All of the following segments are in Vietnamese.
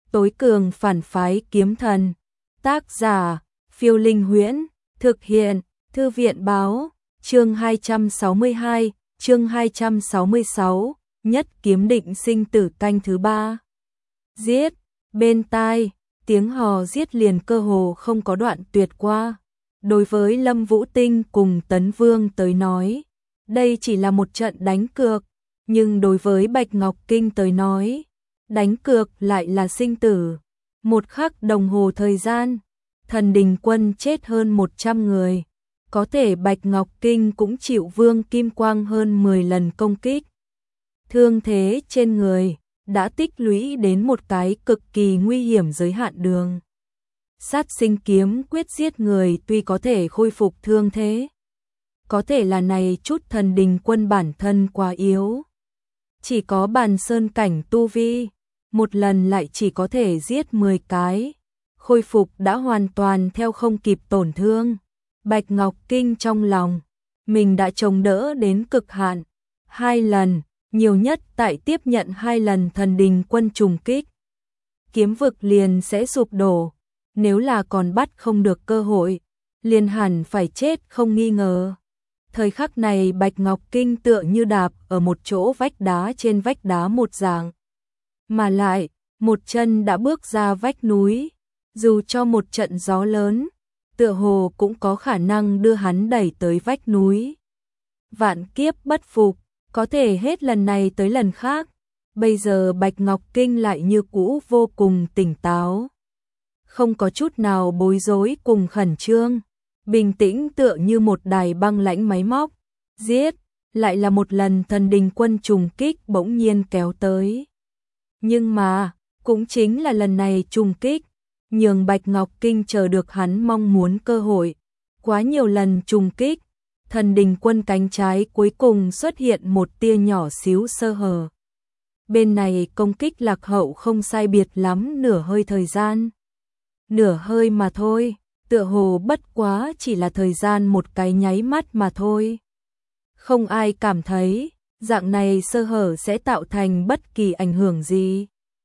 tối cường phản phái kiếm thần. Tác giả, Phiêu Linh Huyễn, thực hiện, Thư viện báo, chương 262, chương 266, nhất kiếm định sinh tử canh thứ 3. Giết, bên tai, tiếng hò giết liền cơ hồ không có đoạn tuyệt qua. Đối với Lâm Vũ Tinh cùng Tấn Vương tới nói, đây chỉ là một trận đánh cược, nhưng đối với Bạch Ngọc Kinh tới nói, đánh cược lại là sinh tử. Một khắc đồng hồ thời gian, Thần Đình quân chết hơn 100 người, có thể Bạch Ngọc Kinh cũng chịu Vương Kim Quang hơn 10 lần công kích. Thương thế trên người đã tích lũy đến một cái cực kỳ nguy hiểm giới hạn đường. Sát sinh kiếm quyết giết người tuy có thể khôi phục thương thế, có thể là này chút Thần Đình quân bản thân quá yếu. Chỉ có bàn sơn cảnh tu vi, một lần lại chỉ có thể giết 10 cái, khôi phục đã hoàn toàn theo không kịp tổn thương. Bạch Ngọc Kinh trong lòng, mình đã chống đỡ đến cực hạn, 2 lần, nhiều nhất tại tiếp nhận 2 lần Thần Đình quân trùng kích. Kiếm vực liền sẽ sụp đổ, nếu là còn bắt không được cơ hội, liền hẳn phải chết không nghi ngờ. Thời khắc này Bạch Ngọc Kinh tựa như đạp ở một chỗ vách đá trên vách đá một dạng. Mà lại, một chân đã bước ra vách núi, dù cho một trận gió lớn, tựa hồ cũng có khả năng đưa hắn đẩy tới vách núi. Vạn kiếp bất phục, có thể hết lần này tới lần khác, bây giờ Bạch Ngọc Kinh lại như cũ vô cùng tỉnh táo. Không có chút nào bối rối cùng khẩn trương, bình tĩnh tựa như một đài băng lãnh máy móc. Giết, lại là một lần Thần Đình quân trùng kích bỗng nhiên kéo tới. Nhưng mà, cũng chính là lần này trùng kích, nhường Bạch Ngọc Kinh chờ được hắn mong muốn cơ hội. Quá nhiều lần trùng kích, Thần Đình quân cánh trái cuối cùng xuất hiện một tia nhỏ xíu sơ hở. Bên này công kích lạc hậu không sai biệt lắm nửa hơi thời gian. Nửa hơi mà thôi, tựa hồ bất quá chỉ là thời gian một cái nháy mắt mà thôi. Không ai cảm thấy, dạng này sơ hở sẽ tạo thành bất kỳ ảnh hưởng gì.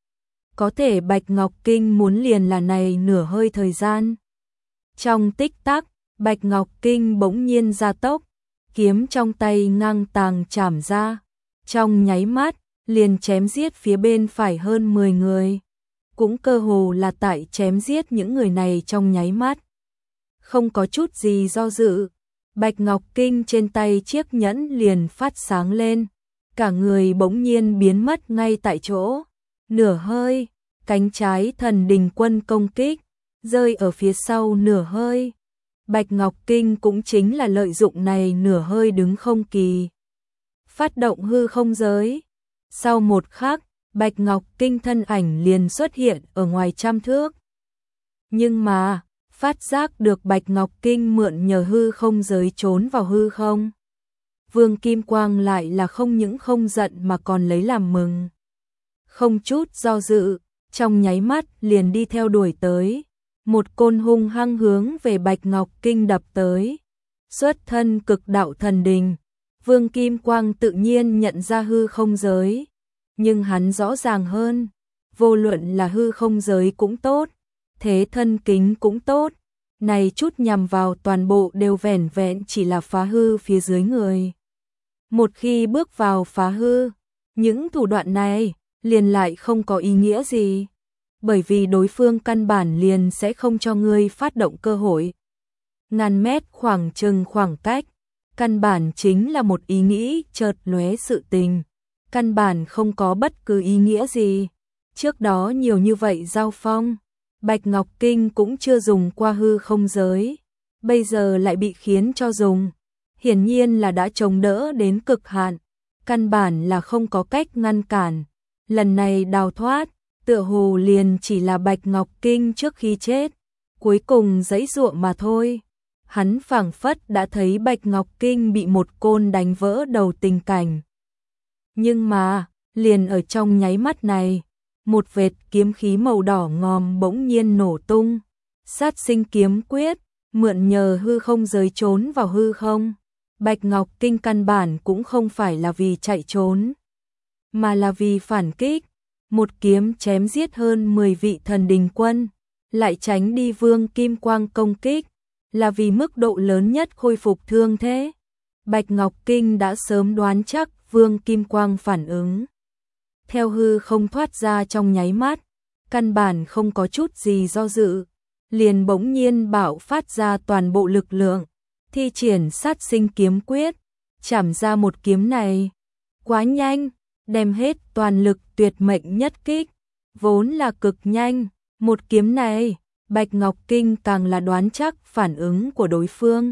Có thể Bạch Ngọc Kinh muốn liền là này nửa hơi thời gian. Trong tích tắc, Bạch Ngọc Kinh bỗng nhiên gia tốc, kiếm trong tay ngang tàng chảm ra. Trong nháy mắt, liền chém giết phía bên phải hơn 10 người. Cũng cơ hồ là tại chém giết những người này trong nháy mắt. Không có chút gì do dự, Bạch Ngọc Kinh trên tay chiếc nhẫn liền phát sáng lên, cả người bỗng nhiên biến mất ngay tại chỗ. Nửa hơi, cánh trái Thần Đình quân công kích, rơi ở phía sau nửa hơi. Bạch Ngọc Kinh cũng chính là lợi dụng này nửa hơi đứng không kỳ. Phát động hư không giới. Sau một khắc, Bạch Ngọc Kinh thân ảnh liền xuất hiện ở ngoài trăm thước. Nhưng mà, phát giác được Bạch Ngọc Kinh mượn nhờ hư không giới trốn vào hư không. Vương Kim Quang lại là không những không giận mà còn lấy làm mừng. Không chút do dự, trong nháy mắt liền đi theo đuổi tới. Một côn hung hăng hướng về Bạch Ngọc Kinh đập tới. Xuất thân cực đạo thần đình, Vương Kim Quang tự nhiên nhận ra hư không giới. Nhưng hắn rõ ràng hơn, vô luận là hư không giới cũng tốt, thế thân kính cũng tốt, này chút nhằm vào toàn bộ đều vẻn vẹn chỉ là phá hư phía dưới người. Một khi bước vào phá hư, những thủ đoạn này liền lại không có ý nghĩa gì, bởi vì đối phương căn bản liền sẽ không cho ngươi phát động cơ hội. Ngàn mét khoảng chừng khoảng cách, căn bản chính là một ý nghĩ chợt lóe sự tình. Căn bản không có bất cứ ý nghĩa gì. Trước đó nhiều như vậy giao phong, Bạch Ngọc Kinh cũng chưa dùng qua hư không giới, bây giờ lại bị khiến cho dùng. Hiển nhiên là đã chống đỡ đến cực hạn, căn bản là không có cách ngăn cản. Lần này đào thoát, tựa hồ liền chỉ là Bạch Ngọc Kinh trước khi chết, cuối cùng giãy giụa mà thôi. Hắn phảng phất đã thấy Bạch Ngọc Kinh bị một côn đánh vỡ đầu tình cảnh. Nhưng mà, liền ở trong nháy mắt này, một vệt kiếm khí màu đỏ ngòm bỗng nhiên nổ tung. Sát sinh kiếm quyết, mượn nhờ hư không giới trốn vào hư không. Bạch Ngọc Kinh căn bản cũng không phải là vì chạy trốn, mà là vì phản kích. một kiếm chém giết hơn 10 vị thần đình quân, lại tránh đi Vương Kim Quang công kích, là vì mức độ lớn nhất khôi phục thương thế. Bạch Ngọc Kinh đã sớm đoán chắc Vương Kim Quang phản ứng theo hư không thoát ra trong nháy mắt, căn bản không có chút gì do dự, liền bỗng nhiên bạo phát ra toàn bộ lực lượng, thi triển sát sinh kiếm quyết, chảm ra một kiếm này. Quá nhanh, đem hết toàn lực tuyệt mệnh nhất kích, vốn là cực nhanh, một kiếm này, Bạch Ngọc Kinh càng là đoán chắc phản ứng của đối phương.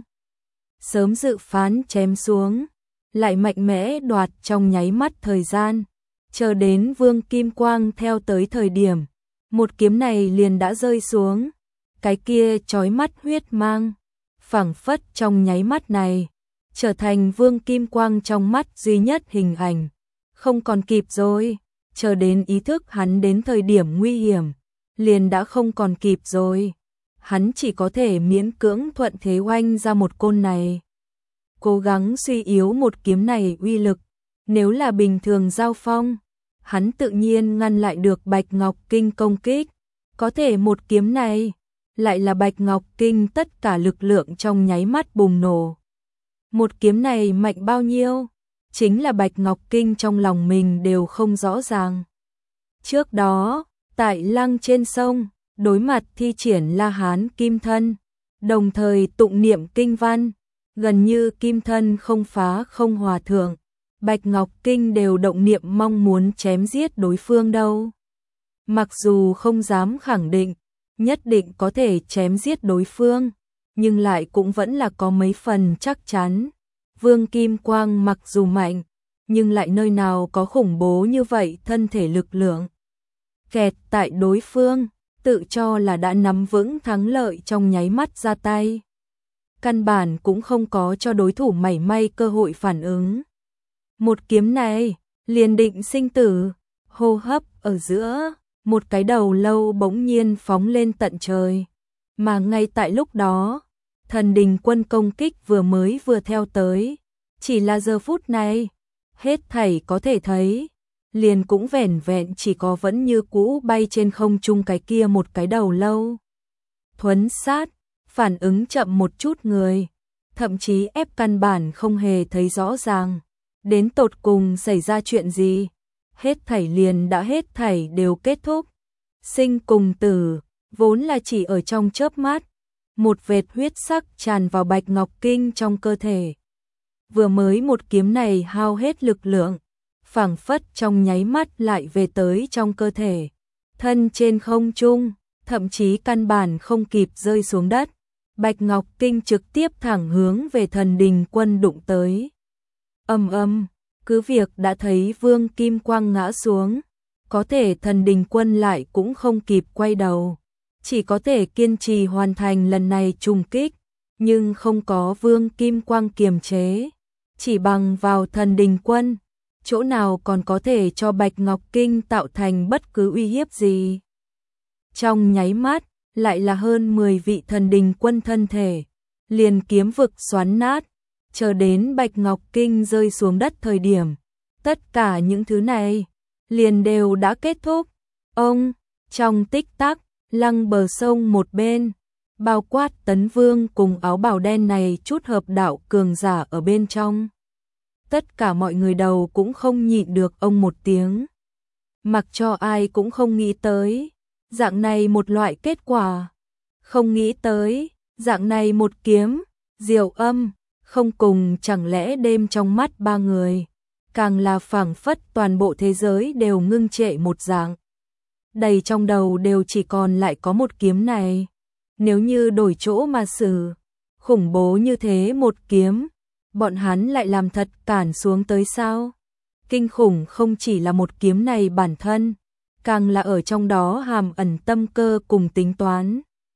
Sớm dự phán chém xuống, lại mạnh mẽ đoạt trong nháy mắt thời gian, chờ đến Vương Kim Quang theo tới thời điểm, một kiếm này liền đã rơi xuống, cái kia chói mắt huyết mang, phảng phất trong nháy mắt này, trở thành Vương Kim Quang trong mắt duy nhất hình ảnh, không còn kịp rồi, chờ đến ý thức hắn đến thời điểm nguy hiểm, liền đã không còn kịp rồi, hắn chỉ có thể miễn cưỡng thuận thế oanh ra một côn này. Cố gắng suy yếu một kiếm này uy lực, nếu là bình thường giao phong, hắn tự nhiên ngăn lại được Bạch Ngọc Kinh công kích, có thể một kiếm này, lại là Bạch Ngọc Kinh tất cả lực lượng trong nháy mắt bùng nổ. Một kiếm này mạnh bao nhiêu, chính là Bạch Ngọc Kinh trong lòng mình đều không rõ ràng. Trước đó, tại Lăng trên sông, đối mặt thi triển La Hán Kim Thân, đồng thời tụng niệm kinh văn, gần như kim thân không phá không hòa thượng, Bạch Ngọc Kinh đều động niệm mong muốn chém giết đối phương đâu. Mặc dù không dám khẳng định, nhất định có thể chém giết đối phương, nhưng lại cũng vẫn là có mấy phần chắc chắn. Vương Kim Quang mặc dù mạnh, nhưng lại nơi nào có khủng bố như vậy thân thể lực lượng. Kẹt tại đối phương, tự cho là đã nắm vững thắng lợi trong nháy mắt ra tay. Căn bản cũng không có cho đối thủ mảy may cơ hội phản ứng. Một kiếm này, liền định sinh tử, hô hấp ở giữa, một cái đầu lâu bỗng nhiên phóng lên tận trời. Mà ngay tại lúc đó, thần đình quân công kích vừa theo tới, chỉ là giờ phút này, hết thảy có thể thấy, liền cũng vẻn vẹn chỉ có vẫn như cũ bay trên không trung cái kia một cái đầu lâu. Thuấn sát, phản ứng chậm một chút người, thậm chí ép căn bản không hề thấy rõ ràng, đến tột cùng xảy ra chuyện gì, hết thảy liền đã hết thảy đều kết thúc. Sinh cùng tử, vốn là chỉ ở trong chớp mắt, một vệt huyết sắc tràn vào Bạch Ngọc Kinh trong cơ thể. Vừa mới một kiếm này hao hết lực lượng, phảng phất trong nháy mắt lại về tới trong cơ thể. Thân trên không trung, thậm chí căn bản không kịp rơi xuống đất. Bạch Ngọc Kinh trực tiếp thẳng hướng về thần đình quân đụng tới. Ầm ầm, cứ việc đã thấy Vương Kim Quang ngã xuống, có thể thần đình quân lại cũng không kịp quay đầu, chỉ có thể kiên trì hoàn thành lần này trùng kích, nhưng không có Vương Kim Quang kiềm chế, chỉ bằng vào thần đình quân, chỗ nào còn có thể cho Bạch Ngọc Kinh tạo thành bất cứ uy hiếp gì. Trong nháy mắt, lại là hơn 10 vị thần đình quân thân thể, liền kiếm vực xoắn nát, chờ đến Bạch Ngọc Kinh rơi xuống đất thời điểm, tất cả những thứ này liền đều đã kết thúc. Ông, trong tích tắc, Lăng bờ sông một bên, bao quát Tấn Vương cùng áo bào đen này chút hợp đạo cường giả ở bên trong. Tất cả mọi người đầu cũng không nhịn được ông một tiếng. Mặc cho ai cũng không nghĩ tới, dạng này một loại kết quả. Không nghĩ tới, dạng này một kiếm, Diệu Âm, không cùng chẳng lẽ đêm trong mắt ba người. Càng là phảng phất toàn bộ thế giới đều ngưng trệ một dạng. Đầy trong đầu đều chỉ còn lại có một kiếm này. Nếu như đổi chỗ mà xử, khủng bố như thế một kiếm, bọn hắn lại làm thật cản xuống tới sao? Kinh khủng không chỉ là một kiếm này bản thân, càng là ở trong đó hàm ẩn tâm cơ cùng tính toán.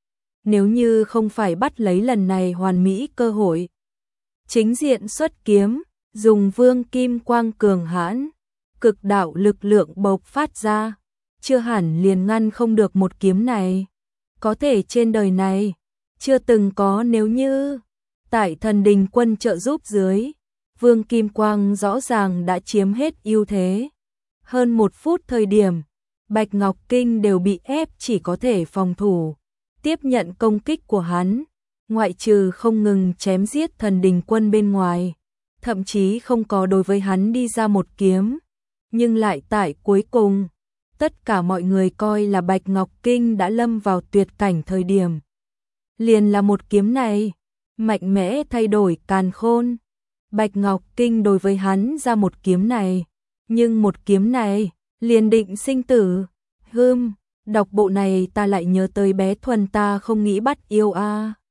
Nếu như không phải bắt lấy lần này hoàn mỹ cơ hội, chính diện xuất kiếm, dùng Vương Kim Quang cường hãn, cực đạo lực lượng bộc phát ra, chưa hẳn liền ngăn không được một kiếm này. Có thể trên đời này, chưa từng có nếu như, tại thần đình quân trợ giúp dưới, Vương Kim Quang rõ ràng đã chiếm hết ưu thế. Hơn một phút thời điểm, Bạch Ngọc Kinh đều bị ép chỉ có thể phòng thủ, tiếp nhận công kích của hắn, ngoại trừ không ngừng chém giết thần đình quân bên ngoài, thậm chí không có đối với hắn đi ra một kiếm, nhưng lại tại cuối cùng, tất cả mọi người coi là Bạch Ngọc Kinh đã lâm vào tuyệt cảnh thời điểm. Liền là một kiếm này, mạnh mẽ thay đổi càn khôn. Bạch Ngọc Kinh đối với hắn ra một kiếm này, nhưng một kiếm này, liền định sinh tử. Đọc bộ này ta lại nhớ tới bé Thuần ta không nghĩ bắt yêu a.